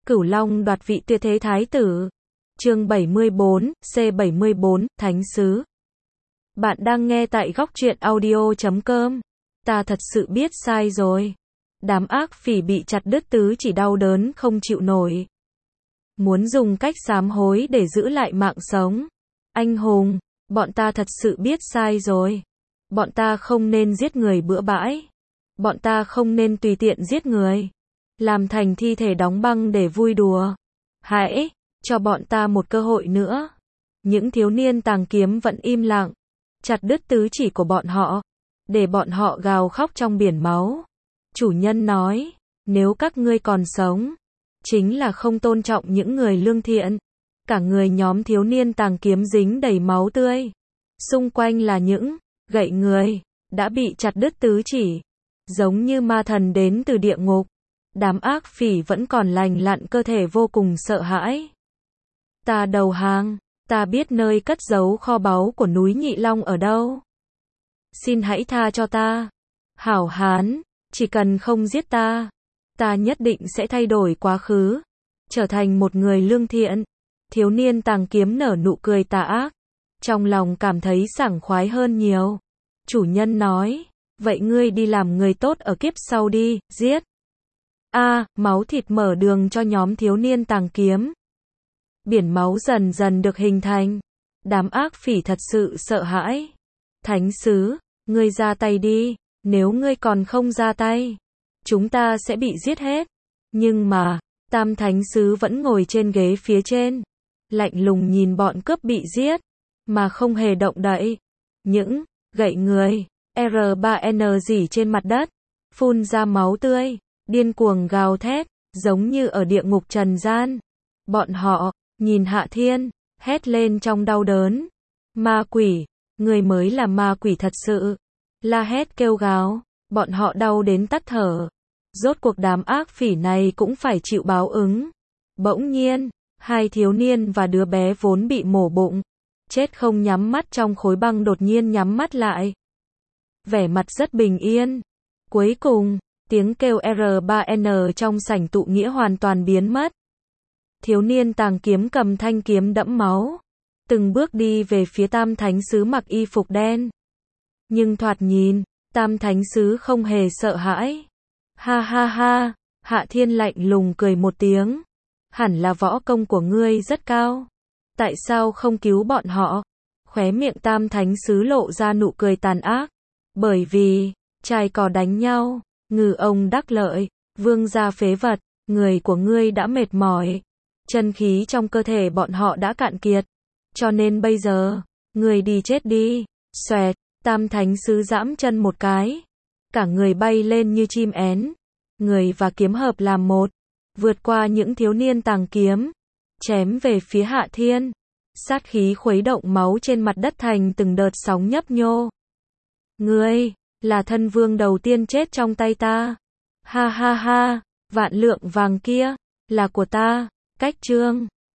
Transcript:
Cửu Long đoạt vị tuyệt thế thái tử. Chương 74, C74, Thánh sứ. Bạn đang nghe tại góc truyện audio.com. Ta thật sự biết sai rồi. Đám ác phỉ bị chặt đứt tứ chỉ đau đớn không chịu nổi. Muốn dùng cách sám hối để giữ lại mạng sống. Anh hùng, bọn ta thật sự biết sai rồi. Bọn ta không nên giết người bừa bãi. Bọn ta không nên tùy tiện giết người. Làm thành thi thể đóng băng để vui đùa. Hãy cho bọn ta một cơ hội nữa. Những thiếu niên tàng kiếm vẫn im lặng, chặt đứt tứ chỉ của bọn họ, để bọn họ gào khóc trong biển máu. Chủ nhân nói, nếu các ngươi còn sống, chính là không tôn trọng những người lương thiện. Cả người nhóm thiếu niên tàng kiếm dính đầy máu tươi. Xung quanh là những gậy người đã bị chặt đứt tứ chỉ, giống như ma thần đến từ địa ngục. Đám ác phỉ vẫn còn lành lặn cơ thể vô cùng sợ hãi. Ta đầu hàng, ta biết nơi cất giấu kho báu của núi Nhị Long ở đâu. Xin hãy tha cho ta. Hảo hán, chỉ cần không giết ta, ta nhất định sẽ thay đổi quá khứ, trở thành một người lương thiện. Thiếu niên tàng kiếm nở nụ cười tà ác, trong lòng cảm thấy sảng khoái hơn nhiều. Chủ nhân nói, vậy ngươi đi làm người tốt ở kiếp sau đi, giết. Máu thịt mở đường cho nhóm thiếu niên tàng kiếm. Biển máu dần dần được hình thành. Đám ác phỉ thật sự sợ hãi. Thánh sứ, ngươi ra tay đi, nếu ngươi còn không ra tay, chúng ta sẽ bị giết hết. Nhưng mà, Tam Thánh sứ vẫn ngồi trên ghế phía trên, lạnh lùng nhìn bọn cướp bị giết, mà không hề động đậy. Những gậy người R3N rỉ trên mặt đất, phun ra máu tươi, điên cuồng gào thét, giống như ở địa ngục trần gian. Bọn họ nhìn Hạ Thiên, hét lên trong đau đớn. Ma quỷ, người mới là ma quỷ thật sự. La hét kêu gào, bọn họ đau đến tắt thở. Rốt cuộc đám ác phỉ này cũng phải chịu báo ứng. Bỗng nhiên, hai thiếu niên và đứa bé vốn bị mổ bụng, chết không nhắm mắt trong khối băng đột nhiên nhắm mắt lại. Vẻ mặt rất bình yên. Cuối cùng, tiếng kêu R3N trong sảnh tụ nghĩa hoàn toàn biến mất. Thiếu niên tàng kiếm cầm thanh kiếm đẫm máu, từng bước đi về phía Tam Thánh sứ mặc y phục đen. Nhưng thoạt nhìn, Tam Thánh sứ không hề sợ hãi. Ha ha ha, Hạ Thiên lạnh lùng cười một tiếng. Hẳn là võ công của ngươi rất cao. Tại sao không cứu bọn họ? Khóe miệng Tam Thánh sứ lộ ra nụ cười tàn ác. Bởi vì, trai cò đánh nhau, ngư ông đắc lợi, vương gia phế vật, người của ngươi đã mệt mỏi. Chân khí trong cơ thể bọn họ đã cạn kiệt. Cho nên bây giờ, ngươi đi chết đi. Xoẹt, Tam Thánh sứ giẫm chân một cái. Cả người bay lên như chim én. Người và kiếm hợp làm một. Vượt qua những thiếu niên tàng kiếm. Chém về phía Hạ Thiên. Sát khí khuấy động máu trên mặt đất thành từng đợt sóng nhấp nhô. Ngươi, là thân vương đầu tiên chết trong tay ta. Ha ha ha, vạn lượng vàng kia, là của ta. Cách chương